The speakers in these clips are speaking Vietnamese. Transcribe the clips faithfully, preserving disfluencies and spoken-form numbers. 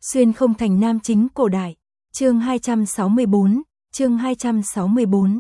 Xuyên không thành nam chính cổ đại. Chương hai trăm sáu mươi bốn, chương hai trăm sáu mươi bốn.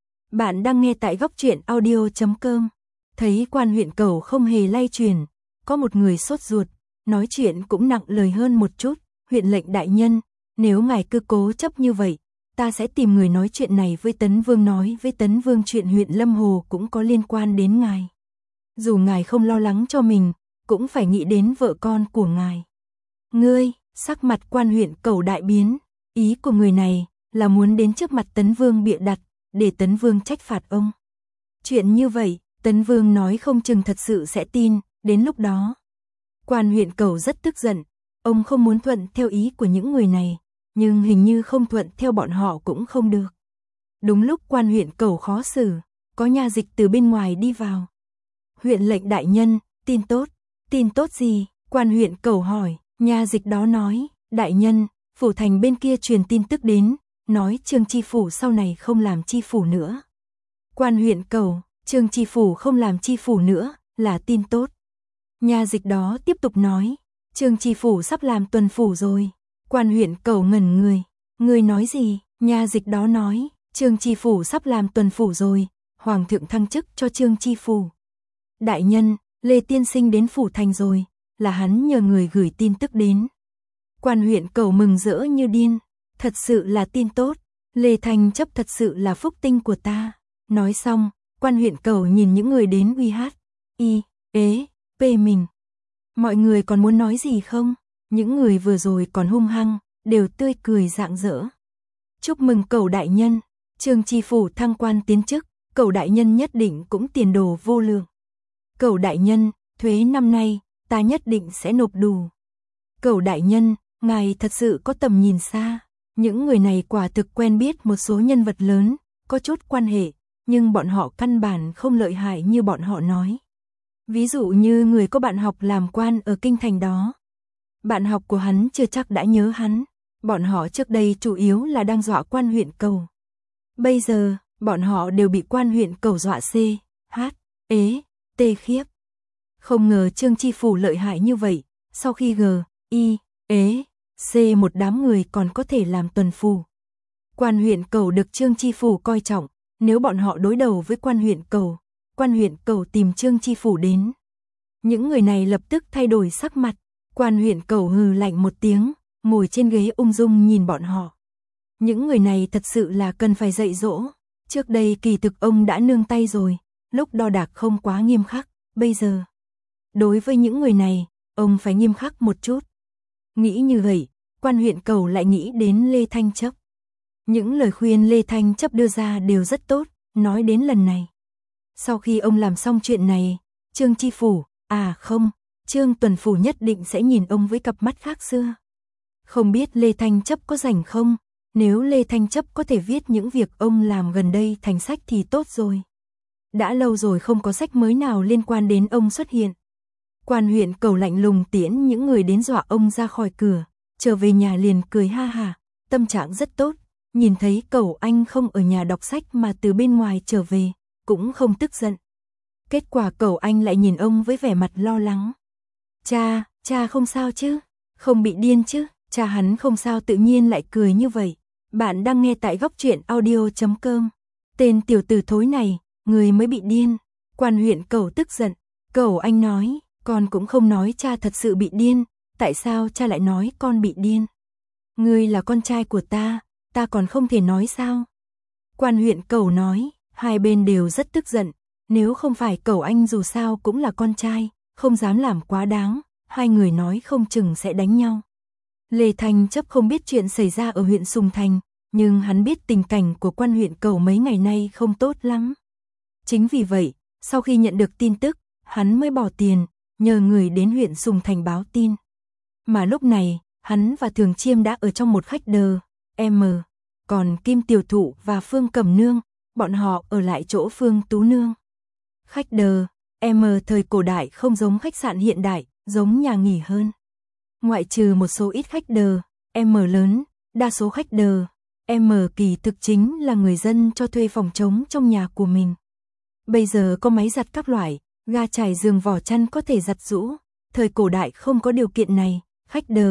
Bạn đang nghe tại góc truyện audio chấm com. Thấy quan huyện Cẩu không hề lay chuyển, có một người sốt ruột, nói chuyện cũng nặng lời hơn một chút, huyện lệnh đại nhân, nếu ngài cứ cố chấp như vậy, ta sẽ tìm người nói chuyện này với Tấn Vương, nói với Tấn Vương chuyện huyện Lâm Hồ cũng có liên quan đến ngài. Dù ngài không lo lắng cho mình, cũng phải nghĩ đến vợ con của ngài. Ngươi, sắc mặt quan huyện Cẩu đại biến, ý của người này là muốn đến trước mặt Tấn Vương bịa đặt, để Tấn Vương trách phạt ông. Chuyện như vậy, Tấn Vương nói không chừng thật sự sẽ tin, đến lúc đó. Quan huyện Cẩu rất tức giận, ông không muốn thuận theo ý của những người này, nhưng hình như không thuận theo bọn họ cũng không được. Đúng lúc quan huyện Cẩu khó xử, có nha dịch từ bên ngoài đi vào. Huyện lệnh đại nhân, tin tốt. Tin tốt gì? Quan huyện Cẩu hỏi. Nha dịch đó nói, đại nhân, phủ thành bên kia truyền tin tức đến, nói Trương Chi Phủ sau này không làm chi phủ nữa. Quan huyện Cẩu, Trương Chi Phủ không làm chi phủ nữa, là tin tốt. Nha dịch đó tiếp tục nói, Trương Chi Phủ sắp làm tuần phủ rồi. Quan huyện Cẩu ngẩn người, người nói gì? Nha dịch đó nói, Trương Chi Phủ sắp làm tuần phủ rồi, Hoàng thượng thăng chức cho Trương Chi Phủ. Đại nhân, Lê Tiên Sinh đến phủ thành rồi, là hắn nhờ người gửi tin tức đến. Quan huyện Cẩu mừng rỡ như điên, thật sự là tin tốt, Lê Thanh Chấp thật sự là phúc tinh của ta. Nói xong, quan huyện Cẩu nhìn những người đến uy hát, y, ế, pê mình. Mọi người còn muốn nói gì không? Những người vừa rồi còn hung hăng, đều tươi cười rạng rỡ. Chúc mừng Cẩu đại nhân, Trương Chi Phủ thăng quan tiến chức, Cẩu đại nhân nhất định cũng tiền đồ vô lượng. Cẩu đại nhân, thuế năm nay, ta nhất định sẽ nộp đủ. Cẩu đại nhân, ngài thật sự có tầm nhìn xa. Những người này quả thực quen biết một số nhân vật lớn, có chút quan hệ, nhưng bọn họ căn bản không lợi hại như bọn họ nói. Ví dụ như người có bạn học làm quan ở kinh thành đó. Bạn học của hắn chưa chắc đã nhớ hắn. Bọn họ trước đây chủ yếu là đang dọa quan huyện Cẩu. Bây giờ, bọn họ đều bị quan huyện Cẩu dọa c, h, ế, tê khiếp. Không ngờ Trương Chi Phủ lợi hại như vậy, sau khi g, y, ế, c một đám người còn có thể làm tuần phủ. Quan huyện Cẩu được Trương Chi Phủ coi trọng, nếu bọn họ đối đầu với quan huyện Cẩu, quan huyện Cẩu tìm Trương Chi Phủ đến. Những người này lập tức thay đổi sắc mặt, quan huyện Cẩu hừ lạnh một tiếng, ngồi trên ghế ung dung nhìn bọn họ. Những người này thật sự là cần phải dạy dỗ, trước đây kỳ thực ông đã nương tay rồi, lúc đo đạc không quá nghiêm khắc, bây giờ. Đối với những người này, ông phải nghiêm khắc một chút. Nghĩ như vậy, quan huyện Cẩu lại nghĩ đến Lê Thanh Chấp. Những lời khuyên Lê Thanh Chấp đưa ra đều rất tốt, nói đến lần này. Sau khi ông làm xong chuyện này, Trương Chi Phủ, à không, Trương Tuần Phủ nhất định sẽ nhìn ông với cặp mắt khác xưa. Không biết Lê Thanh Chấp có rảnh không? Nếu Lê Thanh Chấp có thể viết những việc ông làm gần đây thành sách thì tốt rồi. Đã lâu rồi không có sách mới nào liên quan đến ông xuất hiện. Quan huyện Cẩu lạnh lùng tiễn những người đến dọa ông ra khỏi cửa, trở về nhà liền cười ha hả, tâm trạng rất tốt, nhìn thấy Cẩu anh không ở nhà đọc sách mà từ bên ngoài trở về, cũng không tức giận. Kết quả Cẩu anh lại nhìn ông với vẻ mặt lo lắng. Cha, cha không sao chứ? Không bị điên chứ? Cha hắn không sao tự nhiên lại cười như vậy. Bạn đang nghe tại góc truyện audio chấm com. Tên tiểu tử thối này, người mới bị điên. Quan huyện Cẩu tức giận. Cẩu anh nói, con cũng không nói cha thật sự bị điên, tại sao cha lại nói con bị điên? Ngươi là con trai của ta, ta còn không thể nói sao? Quan huyện Cẩu nói, hai bên đều rất tức giận, nếu không phải Cẩu anh dù sao cũng là con trai, không dám làm quá đáng, hai người nói không chừng sẽ đánh nhau. Lê Thanh Chấp không biết chuyện xảy ra ở huyện Sùng Thành, nhưng hắn biết tình cảnh của quan huyện Cẩu mấy ngày nay không tốt lắm. Chính vì vậy, sau khi nhận được tin tức, hắn mới bỏ tiền, nhờ người đến huyện Sùng Thành báo tin. Mà lúc này, hắn và Thường Chiêm đã ở trong một khách đờ, M, còn Kim Tiểu Thụ và Phương Cẩm Nương, bọn họ ở lại chỗ Phương Tú Nương. Khách đờ, M thời cổ đại không giống khách sạn hiện đại, giống nhà nghỉ hơn. Ngoại trừ một số ít khách đờ, M lớn, đa số khách đờ, M kỳ thực chính là người dân cho thuê phòng trống trong nhà của mình. Bây giờ có máy giặt các loại, ga trải giường vỏ chăn có thể giặt giũ, thời cổ đại không có điều kiện này, khách đờ,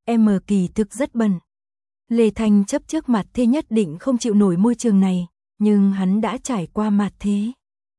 em kỳ thực rất bận. Lê Thanh Chấp trước mặt thế nhất định không chịu nổi môi trường này, nhưng hắn đã trải qua mặt thế.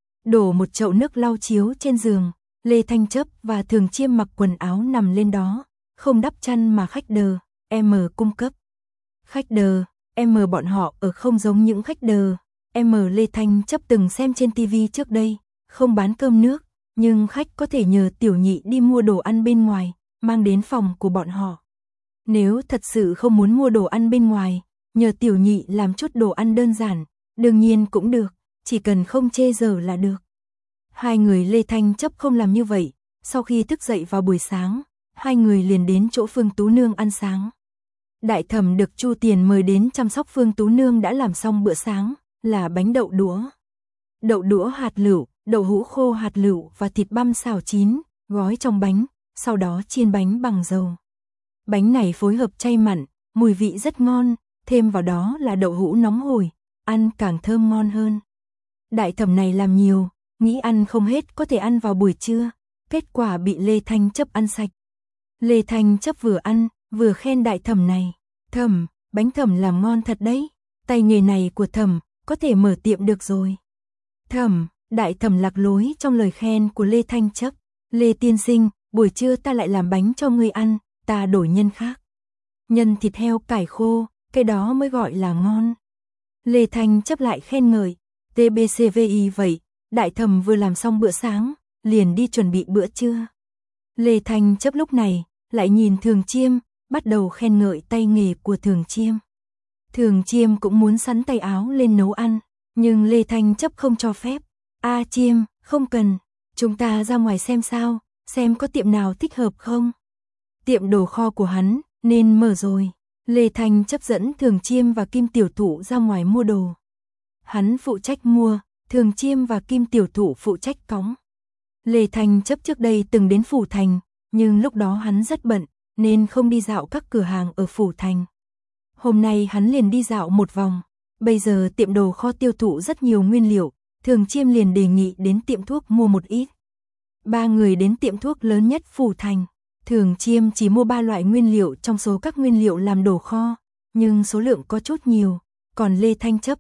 Đổ một chậu nước lau chiếu trên giường, Lê Thanh Chấp và Thường Chiêm mặc quần áo nằm lên đó, không đắp chăn mà khách đờ, em cung cấp. Khách đờ, em bọn họ ở không giống những khách đờ, em Lê Thanh Chấp từng xem trên tivi trước đây, không bán cơm nước, nhưng khách có thể nhờ tiểu nhị đi mua đồ ăn bên ngoài, mang đến phòng của bọn họ. Nếu thật sự không muốn mua đồ ăn bên ngoài, nhờ tiểu nhị làm chút đồ ăn đơn giản, đương nhiên cũng được, chỉ cần không chê giờ là được. Hai người Lê Thanh Chấp không làm như vậy, sau khi thức dậy vào buổi sáng, hai người liền đến chỗ Phương Tú Nương ăn sáng. Đại thẩm được Chu Tiền mời đến chăm sóc Phương Tú Nương đã làm xong bữa sáng, là bánh đậu đũa. Đậu đũa hạt lựu, đậu hũ khô hạt lựu và thịt băm xào chín, gói trong bánh, sau đó chiên bánh bằng dầu. Bánh này phối hợp chay mặn, mùi vị rất ngon, thêm vào đó là đậu hũ nóng hổi, ăn càng thơm ngon hơn. Đại thẩm này làm nhiều, nghĩ ăn không hết có thể ăn vào buổi trưa, kết quả bị Lê Thanh Chấp ăn sạch. Lê Thanh Chấp vừa ăn, vừa khen đại thẩm này, thẩm, bánh thẩm làm ngon thật đấy, tay nghề này của thẩm, có thể mở tiệm được rồi. Thẩm, đại thẩm lạc lối trong lời khen của Lê Thanh Chấp, Lê tiên sinh, buổi trưa ta lại làm bánh cho ngươi ăn, ta đổi nhân khác. Nhân thịt heo cải khô, cái đó mới gọi là ngon. Lê Thanh Chấp lại khen ngợi, tê bê xê vê i vậy, đại thẩm vừa làm xong bữa sáng, liền đi chuẩn bị bữa trưa. Lê Thanh Chấp lúc này, lại nhìn Thường Chiêm, bắt đầu khen ngợi tay nghề của Thường Chiêm. Thường Chiêm cũng muốn sắn tay áo lên nấu ăn, nhưng Lê Thanh Chấp không cho phép. A Chiêm, không cần, chúng ta ra ngoài xem sao, xem có tiệm nào thích hợp không. Tiệm đồ kho của hắn, nên mở rồi. Lê Thanh Chấp dẫn Thường Chiêm và Kim Tiểu Thụ ra ngoài mua đồ. Hắn phụ trách mua, Thường Chiêm và Kim Tiểu Thụ phụ trách cõng. Lê Thanh Chấp trước đây từng đến Phủ Thành, nhưng lúc đó hắn rất bận, nên không đi dạo các cửa hàng ở Phủ Thành. Hôm nay hắn liền đi dạo một vòng, bây giờ tiệm đồ kho tiêu thụ rất nhiều nguyên liệu, Thường Chiêm liền đề nghị đến tiệm thuốc mua một ít. Ba người đến tiệm thuốc lớn nhất Phủ Thành, Thường Chiêm chỉ mua ba loại nguyên liệu trong số các nguyên liệu làm đồ kho, nhưng số lượng có chút nhiều, còn Lê Thanh Chấp.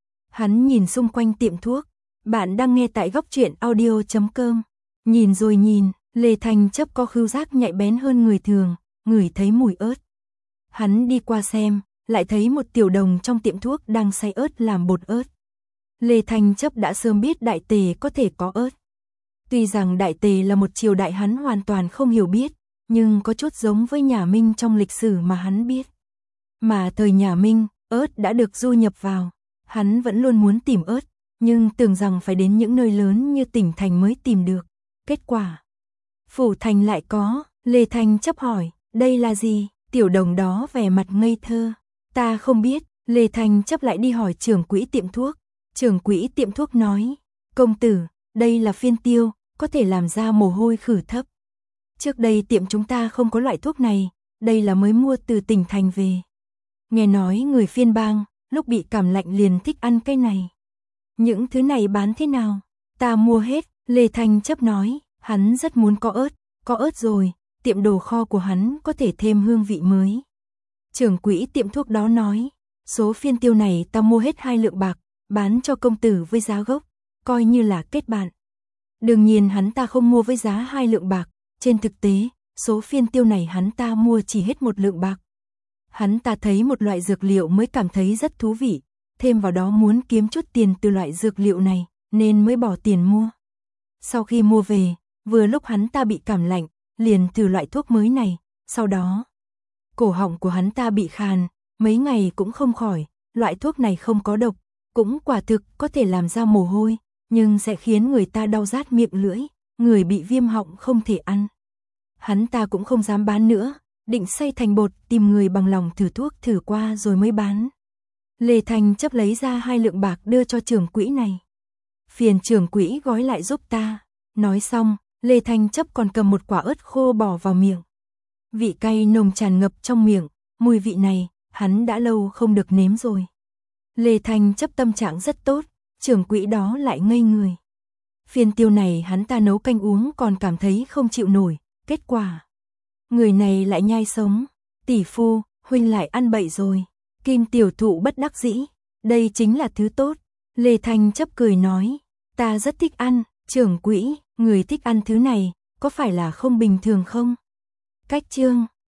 Hắn nhìn xung quanh tiệm thuốc, bạn đang nghe tại góc truyện audio chấm com. Nhìn rồi nhìn, Lê Thanh Chấp có khứu giác nhạy bén hơn người thường, ngửi thấy mùi ớt. Hắn đi qua xem, lại thấy một tiểu đồng trong tiệm thuốc đang xay ớt làm bột ớt. Lê Thanh Chấp đã sớm biết Đại Tề có thể có ớt. Tuy rằng Đại Tề là một triều đại hắn hoàn toàn không hiểu biết, nhưng có chút giống với nhà Minh trong lịch sử mà hắn biết. Mà thời nhà Minh, ớt đã được du nhập vào, hắn vẫn luôn muốn tìm ớt, nhưng tưởng rằng phải đến những nơi lớn như tỉnh thành mới tìm được. Kết quả, Phủ Thành lại có. Lê Thanh Chấp hỏi, đây là gì? Tiểu đồng đó vẻ mặt ngây thơ, ta không biết. Lê Thanh Chấp lại đi hỏi trưởng quỹ tiệm thuốc. Trưởng quỹ tiệm thuốc nói, công tử, đây là phiên tiêu, có thể làm ra mồ hôi khử thấp. Trước đây tiệm chúng ta không có loại thuốc này, đây là mới mua từ tỉnh thành về. Nghe nói người phiên bang, lúc bị cảm lạnh liền thích ăn cái này. Những thứ này bán thế nào? Ta mua hết. Lê Thanh Chấp nói, hắn rất muốn có ớt, có ớt rồi, tiệm đồ kho của hắn có thể thêm hương vị mới. Trưởng quỹ tiệm thuốc đó nói, số phiên tiêu này ta mua hết hai lượng bạc, bán cho công tử với giá gốc, coi như là kết bạn. Đương nhiên hắn ta không mua với giá hai lượng bạc, trên thực tế, số phiên tiêu này hắn ta mua chỉ hết một lượng bạc. Hắn ta thấy một loại dược liệu mới cảm thấy rất thú vị, thêm vào đó muốn kiếm chút tiền từ loại dược liệu này, nên mới bỏ tiền mua. Sau khi mua về, vừa lúc hắn ta bị cảm lạnh, liền thử loại thuốc mới này, sau đó, cổ họng của hắn ta bị khàn, mấy ngày cũng không khỏi, loại thuốc này không có độc, cũng quả thực có thể làm ra mồ hôi, nhưng sẽ khiến người ta đau rát miệng lưỡi, người bị viêm họng không thể ăn. Hắn ta cũng không dám bán nữa, định xay thành bột tìm người bằng lòng thử thuốc thử qua rồi mới bán. Lê Thanh Chấp lấy ra hai lượng bạc đưa cho trưởng quỹ này. Phiền trưởng quỹ gói lại giúp ta. Nói xong, Lê Thanh Chấp còn cầm một quả ớt khô bỏ vào miệng. Vị cay nồng tràn ngập trong miệng, mùi vị này, hắn đã lâu không được nếm rồi. Lê Thanh Chấp tâm trạng rất tốt, trưởng quỹ đó lại ngây người. Phiên tiêu này hắn ta nấu canh uống còn cảm thấy không chịu nổi, kết quả người này lại nhai sống. Tỷ phu, huynh lại ăn bậy rồi. Kim tiểu thụ bất đắc dĩ. Đây chính là thứ tốt. Lê Thanh chấp cười nói. Ta rất thích ăn. Trưởng quỹ, người thích ăn thứ này, có phải là không bình thường không? Cách chương